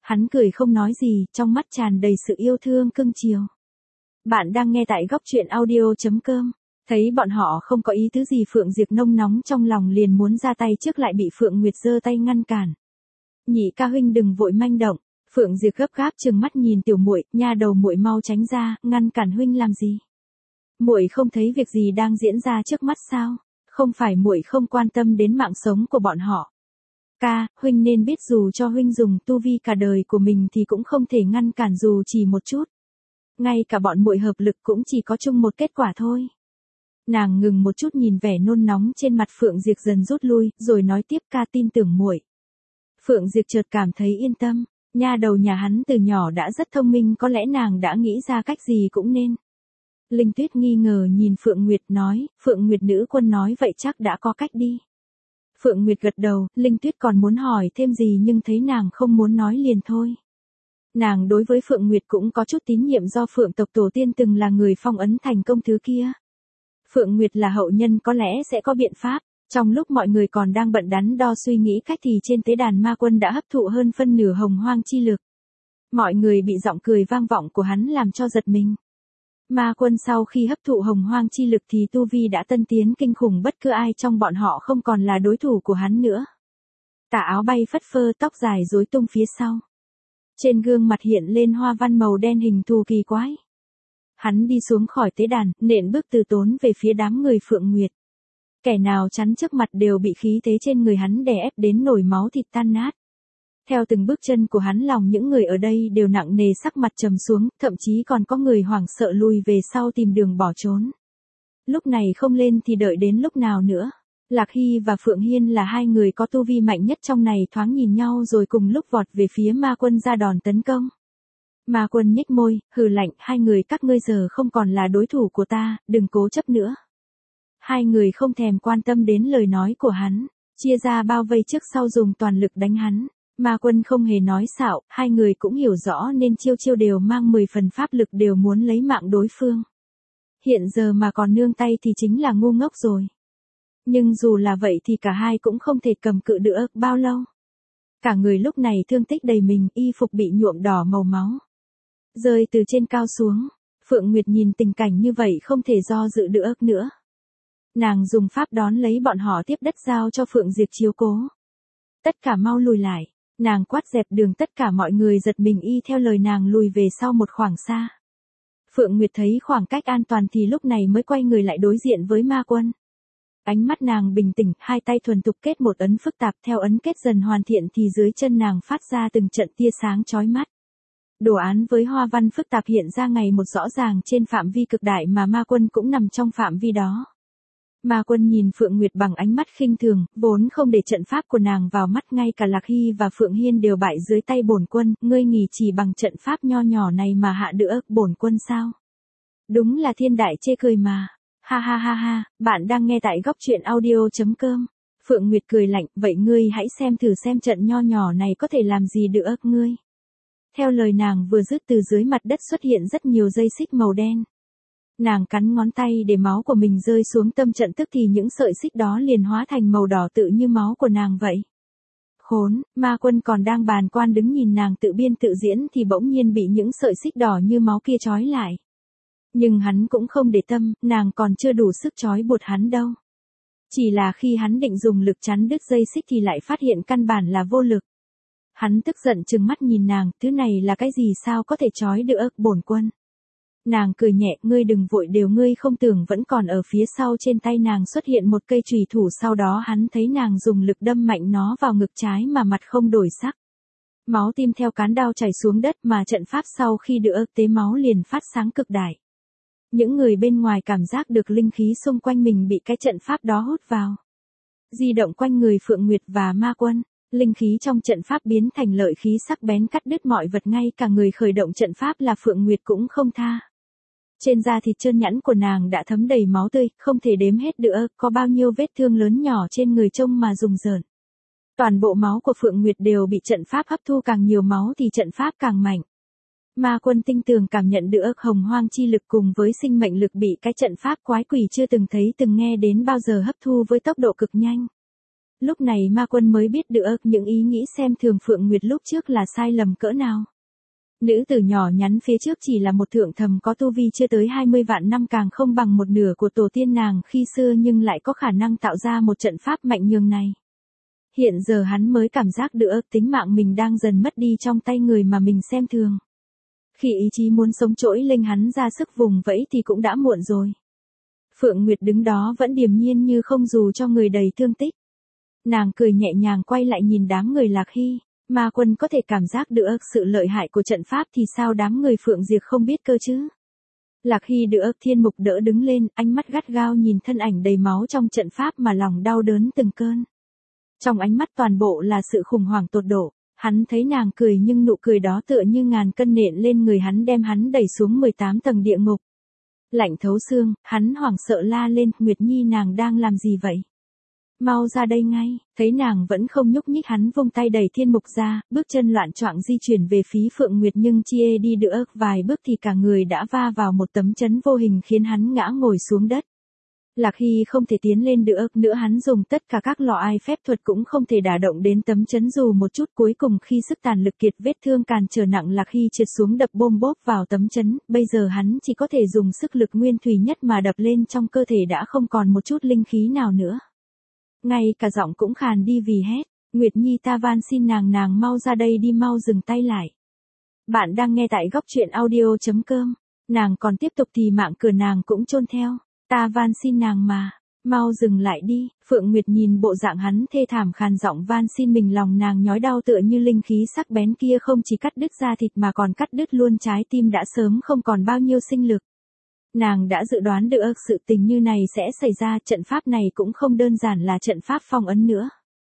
Hắn cười không nói gì, trong mắt tràn đầy sự yêu thương cưng chiều. Bạn đang nghe tại góc truyện audio.com. Thấy bọn họ không có ý tứ gì, Phượng Diệp nông nóng trong lòng liền muốn ra tay trước lại bị Phượng Nguyệt giơ tay ngăn cản. Nhị ca huynh đừng vội manh động. Phượng Diệp gấp gáp trừng mắt nhìn tiểu muội, nha đầu muội mau tránh ra, ngăn cản huynh làm gì? Muội không thấy việc gì đang diễn ra trước mắt sao? Không phải muội không quan tâm đến mạng sống của bọn họ. Ca, huynh nên biết dù cho huynh dùng tu vi cả đời của mình thì cũng không thể ngăn cản dù chỉ một chút. Ngay cả bọn muội hợp lực cũng chỉ có chung một kết quả thôi. Nàng ngừng một chút nhìn vẻ nôn nóng trên mặt Phượng Diệp dần rút lui, rồi nói tiếp, ca tin tưởng muội. Phượng Diệp chợt cảm thấy yên tâm, nha đầu nhà hắn từ nhỏ đã rất thông minh, có lẽ nàng đã nghĩ ra cách gì cũng nên. Linh Tuyết nghi ngờ nhìn Phượng Nguyệt nói, Phượng Nguyệt nữ quân nói vậy chắc đã có cách đi. Phượng Nguyệt gật đầu, Linh Tuyết còn muốn hỏi thêm gì nhưng thấy nàng không muốn nói liền thôi. Nàng đối với Phượng Nguyệt cũng có chút tín nhiệm do Phượng tộc tổ tiên từng là người phong ấn thành công thứ kia. Phượng Nguyệt là hậu nhân có lẽ sẽ có biện pháp. Trong lúc mọi người còn đang bận đắn đo suy nghĩ cách thì trên tế đàn ma quân đã hấp thụ hơn phân nửa hồng hoang chi lực. Mọi người bị giọng cười vang vọng của hắn làm cho giật mình. Ma quân sau khi hấp thụ hồng hoang chi lực thì tu vi đã tân tiến kinh khủng, bất cứ ai trong bọn họ không còn là đối thủ của hắn nữa. Tà áo bay phất phơ, tóc dài rối tung phía sau. Trên gương mặt hiện lên hoa văn màu đen hình thù kỳ quái. Hắn đi xuống khỏi tế đàn, nện bước từ tốn về phía đám người Phượng Nguyệt. Kẻ nào chắn trước mặt đều bị khí thế trên người hắn đè ép đến nổi máu thịt tan nát. Theo từng bước chân của hắn, lòng những người ở đây đều nặng nề, sắc mặt trầm xuống, thậm chí còn có người hoảng sợ lùi về sau tìm đường bỏ trốn. Lúc này không lên thì đợi đến lúc nào nữa? Lạc Hy và Phượng Hiên là hai người có tu vi mạnh nhất trong này, thoáng nhìn nhau rồi cùng lúc vọt về phía ma quân ra đòn tấn công. Ma quân nhếch môi, hừ lạnh, hai người các ngươi giờ không còn là đối thủ của ta, đừng cố chấp nữa. Hai người không thèm quan tâm đến lời nói của hắn, chia ra bao vây trước sau dùng toàn lực đánh hắn. Ma quân không hề nói xạo, hai người cũng hiểu rõ nên chiêu chiêu đều mang 10 phần pháp lực, đều muốn lấy mạng đối phương. Hiện giờ mà còn nương tay thì chính là ngu ngốc rồi. Nhưng dù là vậy thì cả hai cũng không thể cầm cự được bao lâu. Cả người lúc này thương tích đầy mình, y phục bị nhuộm đỏ màu máu. Rơi từ trên cao xuống, Phượng Nguyệt nhìn tình cảnh như vậy không thể do dự được nữa. Nàng dùng pháp đón lấy bọn họ tiếp đất giao cho Phượng Diệp chiếu cố. Tất cả mau lùi lại, nàng quát dẹp đường, tất cả mọi người giật mình y theo lời nàng lùi về sau một khoảng xa. Phượng Nguyệt thấy khoảng cách an toàn thì lúc này mới quay người lại đối diện với ma quân. Ánh mắt nàng bình tĩnh, hai tay thuần thục kết một ấn phức tạp, theo ấn kết dần hoàn thiện thì dưới chân nàng phát ra từng trận tia sáng chói mắt. Đồ án với hoa văn phức tạp hiện ra ngày một rõ ràng trên phạm vi cực đại mà ma quân cũng nằm trong phạm vi đó. Ma quân nhìn Phượng Nguyệt bằng ánh mắt khinh thường, vốn không để trận pháp của nàng vào mắt, ngay cả Lạc Hy và Phượng Hiên đều bại dưới tay bổn quân, ngươi nghỉ chỉ bằng trận pháp nho nhỏ này mà hạ được bổn quân sao? Đúng là thiên đại chê cười mà. Ha ha ha ha, bạn đang nghe tại góc truyện audio.com. Phượng Nguyệt cười lạnh, vậy ngươi hãy xem thử xem trận nho nhỏ này có thể làm gì được ngươi. Theo lời nàng vừa dứt, từ dưới mặt đất xuất hiện rất nhiều dây xích màu đen. Nàng cắn ngón tay để máu của mình rơi xuống tâm trận, tức thì những sợi xích đó liền hóa thành màu đỏ tự như máu của nàng vậy. Khốn, ma quân còn đang bàng quan đứng nhìn nàng tự biên tự diễn thì bỗng nhiên bị những sợi xích đỏ như máu kia trói lại. Nhưng hắn cũng không để tâm, nàng còn chưa đủ sức trói buộc hắn đâu. Chỉ là khi hắn định dùng lực chắn đứt dây xích thì lại phát hiện căn bản là vô lực. Hắn tức giận trừng mắt nhìn nàng, thứ này là cái gì, sao có thể trói được bổn quân. Nàng cười nhẹ, ngươi đừng vội, đều ngươi không tưởng vẫn còn ở phía sau. Trên tay nàng xuất hiện một cây chùy thủ, sau đó hắn thấy nàng dùng lực đâm mạnh nó vào ngực trái mà mặt không đổi sắc. Máu tim theo cán đao chảy xuống đất, mà trận pháp sau khi được tế máu liền phát sáng cực đại. Những người bên ngoài cảm giác được linh khí xung quanh mình bị cái trận pháp đó hút vào. Di động quanh người Phượng Nguyệt và ma quân, linh khí trong trận pháp biến thành lợi khí sắc bén cắt đứt mọi vật, ngay cả người khởi động trận pháp là Phượng Nguyệt cũng không tha. Trên da thịt trơn nhẵn của nàng đã thấm đầy máu tươi, không thể đếm hết được, có bao nhiêu vết thương lớn nhỏ trên người trông mà rùng rợn. Toàn bộ máu của Phượng Nguyệt đều bị trận pháp hấp thu, càng nhiều máu thì trận pháp càng mạnh. Ma quân tinh tường cảm nhận được hồng hoang chi lực cùng với sinh mệnh lực bị cái trận pháp quái quỷ chưa từng thấy từng nghe đến bao giờ hấp thu với tốc độ cực nhanh. Lúc này ma quân mới biết được những ý nghĩ xem thường Phượng Nguyệt lúc trước là sai lầm cỡ nào. Nữ tử nhỏ nhắn phía trước chỉ là một thượng thầm có tu vi chưa tới 20 vạn năm, càng không bằng một nửa của tổ tiên nàng khi xưa, nhưng lại có khả năng tạo ra một trận pháp mạnh nhường này. Hiện giờ hắn mới cảm giác được tính mạng mình đang dần mất đi trong tay người mà mình xem thường. Khi ý chí muốn sống trỗi lên hắn ra sức vùng vẫy thì cũng đã muộn rồi. Phượng Nguyệt đứng đó vẫn điềm nhiên như không dù cho người đầy thương tích. Nàng cười nhẹ nhàng quay lại nhìn đám người Lạc Hy. Ma quân có thể cảm giác được sự lợi hại của trận pháp thì sao đám người Phượng Diệp không biết cơ chứ. Lạc Hy được Thiên Mục đỡ đứng lên, ánh mắt gắt gao nhìn thân ảnh đầy máu trong trận pháp mà lòng đau đớn từng cơn. Trong ánh mắt toàn bộ là sự khủng hoảng tột độ. Hắn thấy nàng cười nhưng nụ cười đó tựa như ngàn cân nện lên người hắn, đem hắn đẩy xuống 18 tầng địa ngục. Lạnh thấu xương, hắn hoảng sợ la lên, Nguyệt Nhi nàng đang làm gì vậy? Mau ra đây ngay. Thấy nàng vẫn không nhúc nhích, hắn vung tay đẩy Thiên Mục ra, bước chân loạn choạng di chuyển về phía Phượng Nguyệt, nhưng chia đi được vài bước thì cả người đã va vào một tấm chấn vô hình khiến hắn ngã ngồi xuống đất. Lạc Hy không thể tiến lên được nữa, hắn dùng tất cả các lò ai phép thuật cũng không thể đả động đến tấm chấn dù một chút. Cuối cùng khi sức tàn lực kiệt, vết thương càn trở nặng, Lạc Hy trượt xuống đập bôm bốp vào tấm chấn. Bây giờ hắn chỉ có thể dùng sức lực nguyên thủy nhất mà đập lên, trong cơ thể đã không còn một chút linh khí nào nữa. Ngay cả giọng cũng khàn đi vì hét. Nguyệt Nhi ta van xin nàng mau ra đây đi, mau dừng tay lại. Bạn đang nghe tại góc truyện audio.com. Nàng còn tiếp tục thì mạng cửa nàng cũng chôn theo. Ta van xin nàng mà, mau dừng lại đi. Phượng Nguyệt nhìn bộ dạng hắn thê thảm, khàn giọng van xin mình, lòng nàng nhói đau tựa như linh khí sắc bén kia không chỉ cắt đứt da thịt mà còn cắt đứt luôn trái tim đã sớm không còn bao nhiêu sinh lực. Nàng đã dự đoán được sự tình như này sẽ xảy ra, trận pháp này cũng không đơn giản là trận pháp phong ấn nữa.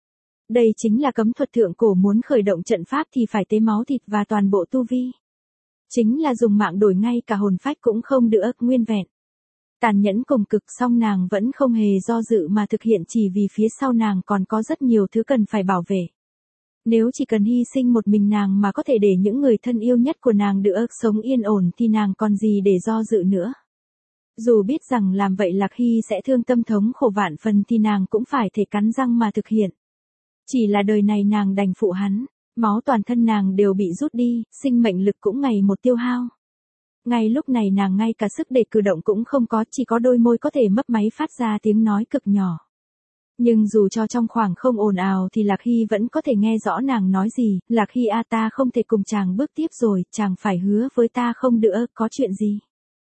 Đây chính là cấm thuật thượng cổ, muốn khởi động trận pháp thì phải tế máu thịt và toàn bộ tu vi. Chính là dùng mạng đổi, ngay cả hồn phách cũng không được nguyên vẹn. Tàn nhẫn cùng cực, song nàng vẫn không hề do dự mà thực hiện, chỉ vì phía sau nàng còn có rất nhiều thứ cần phải bảo vệ. Nếu chỉ cần hy sinh một mình nàng mà có thể để những người thân yêu nhất của nàng được sống yên ổn thì nàng còn gì để do dự nữa. Dù biết rằng làm vậy Lạc Hy sẽ thương tâm thống khổ vạn phần thì nàng cũng phải thể cắn răng mà thực hiện. Chỉ là đời này nàng đành phụ hắn, máu toàn thân nàng đều bị rút đi, sinh mệnh lực cũng ngày một tiêu hao. Ngay lúc này nàng ngay cả sức để cử động cũng không có, chỉ có đôi môi có thể mấp máy phát ra tiếng nói cực nhỏ. Nhưng dù cho trong khoảng không ồn ào thì Lạc Hy vẫn có thể nghe rõ nàng nói gì. Lạc Hy a, ta không thể cùng chàng bước tiếp rồi, chàng phải hứa với ta không được có chuyện gì.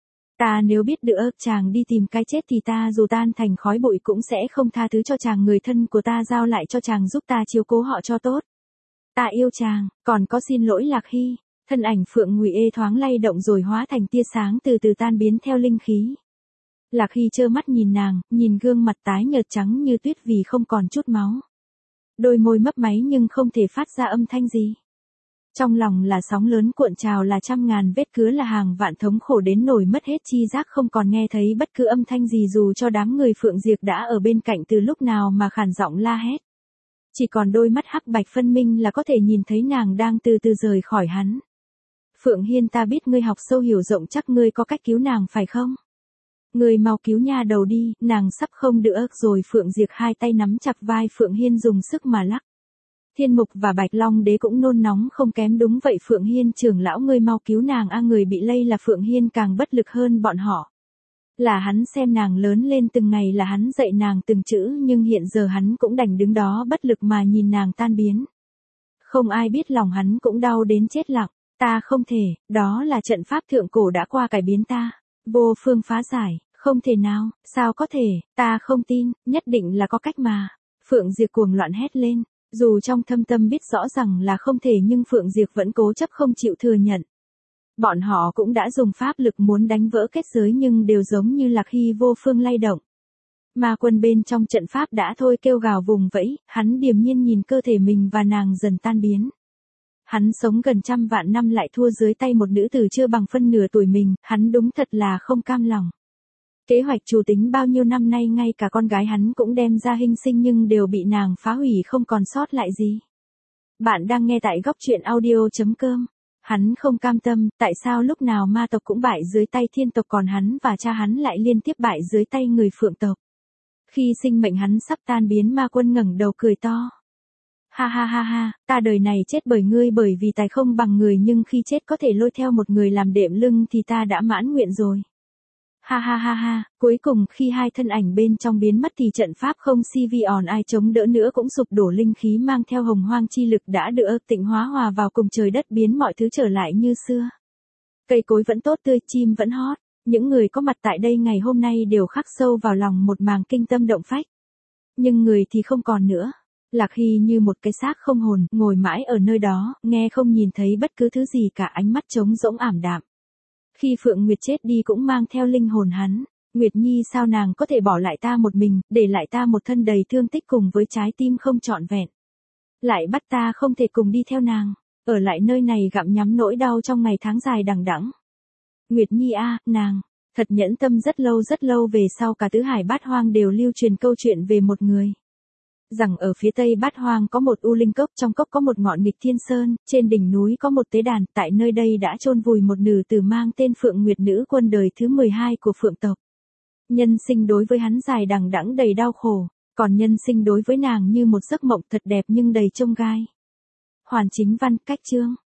Ta nếu biết được chàng đi tìm cái chết thì ta dù tan thành khói bụi cũng sẽ không tha thứ cho chàng, người thân của ta giao lại cho chàng giúp ta chiếu cố họ cho tốt. Ta yêu chàng, còn có xin lỗi Lạc Hy. Thân ảnh Phượng Ngụy ê thoáng lay động rồi hóa thành tia sáng từ từ tan biến theo linh khí. Lạc Hy trơ mắt nhìn nàng, nhìn gương mặt tái nhợt trắng như tuyết vì không còn chút máu. Đôi môi mấp máy nhưng không thể phát ra âm thanh gì. Trong lòng là sóng lớn cuộn trào, là trăm ngàn vết cứa, là hàng vạn thống khổ đến nổi mất hết chi giác, không còn nghe thấy bất cứ âm thanh gì dù cho đám người Phượng Diệp đã ở bên cạnh từ lúc nào mà khàn giọng la hét. Chỉ còn đôi mắt hắc bạch phân minh là có thể nhìn thấy nàng đang từ từ rời khỏi hắn. Phượng Hiên, ta biết ngươi học sâu hiểu rộng, chắc ngươi có cách cứu nàng phải không? Ngươi mau cứu nha đầu đi, nàng sắp không được rồi. Phượng Diệp hai tay nắm chặt vai Phượng Hiên dùng sức mà lắc. Thiên Mục và Bạch Long Đế cũng nôn nóng không kém. Đúng vậy Phượng Hiên trưởng lão, ngươi mau cứu nàng a. Người bị lây là Phượng Hiên càng bất lực hơn bọn họ. Là hắn xem nàng lớn lên từng ngày, là hắn dạy nàng từng chữ, nhưng hiện giờ hắn cũng đành đứng đó bất lực mà nhìn nàng tan biến. Không ai biết lòng hắn cũng đau đến chết lặng. Ta không thể, đó là trận pháp thượng cổ đã qua cải biến ta. Vô phương phá giải, không thể nào, sao có thể, ta không tin, nhất định là có cách mà. Phượng Diệp cuồng loạn hét lên, dù trong thâm tâm biết rõ rằng là không thể nhưng Phượng Diệp vẫn cố chấp không chịu thừa nhận. Bọn họ cũng đã dùng pháp lực muốn đánh vỡ kết giới nhưng đều giống như Lạc Hy vô phương lay động. Ma quân bên trong trận pháp đã thôi kêu gào vùng vẫy, hắn điềm nhiên nhìn cơ thể mình và nàng dần tan biến. Hắn sống gần 100 vạn năm lại thua dưới tay một nữ tử chưa bằng phân nửa tuổi mình, hắn đúng thật là không cam lòng. Kế hoạch chủ tính bao nhiêu năm nay ngay cả con gái hắn cũng đem ra hinh sinh nhưng đều bị nàng phá hủy không còn sót lại gì. Bạn đang nghe tại góc truyện audio.com. Hắn không cam tâm, tại sao lúc nào ma tộc cũng bại dưới tay thiên tộc còn hắn và cha hắn lại liên tiếp bại dưới tay người Phượng tộc. Khi sinh mệnh hắn sắp tan biến, ma quân ngẩng đầu cười to. Ha ha ha ha, ta đời này chết bởi ngươi bởi vì tài không bằng người, nhưng khi chết có thể lôi theo một người làm đệm lưng thì ta đã mãn nguyện rồi. Ha ha ha ha, cuối cùng khi hai thân ảnh bên trong biến mất thì trận pháp không CV on ai chống đỡ nữa cũng sụp đổ, linh khí mang theo hồng hoang chi lực đã được tịnh hóa hòa vào cùng trời đất, biến mọi thứ trở lại như xưa. Cây cối vẫn tốt tươi, chim vẫn hót, những người có mặt tại đây ngày hôm nay đều khắc sâu vào lòng một màng kinh tâm động phách. Nhưng người thì không còn nữa. Lạc Hy như một cái xác không hồn, ngồi mãi ở nơi đó, nghe không nhìn thấy bất cứ thứ gì cả, ánh mắt trống rỗng ảm đạm. Khi Phượng Nguyệt chết đi cũng mang theo linh hồn hắn. Nguyệt Nhi, sao nàng có thể bỏ lại ta một mình, để lại ta một thân đầy thương tích cùng với trái tim không trọn vẹn. Lại bắt ta không thể cùng đi theo nàng, ở lại nơi này gặm nhắm nỗi đau trong ngày tháng dài đằng đẵng. Nguyệt Nhi a, nàng, thật nhẫn tâm. Rất lâu về sau cả tứ hải bát hoang đều lưu truyền câu chuyện về một người. Rằng ở phía tây bát hoang có một u linh cốc, trong cốc có một ngọn nghịch thiên sơn, trên đỉnh núi có một tế đàn, tại nơi đây đã chôn vùi một nữ tử mang tên Phượng Nguyệt, nữ quân đời thứ 12 của Phượng tộc. Nhân sinh đối với hắn dài đằng đẵng đầy đau khổ, còn nhân sinh đối với nàng như một giấc mộng thật đẹp nhưng đầy chông gai. Hoàn Chính Văn, cách chương.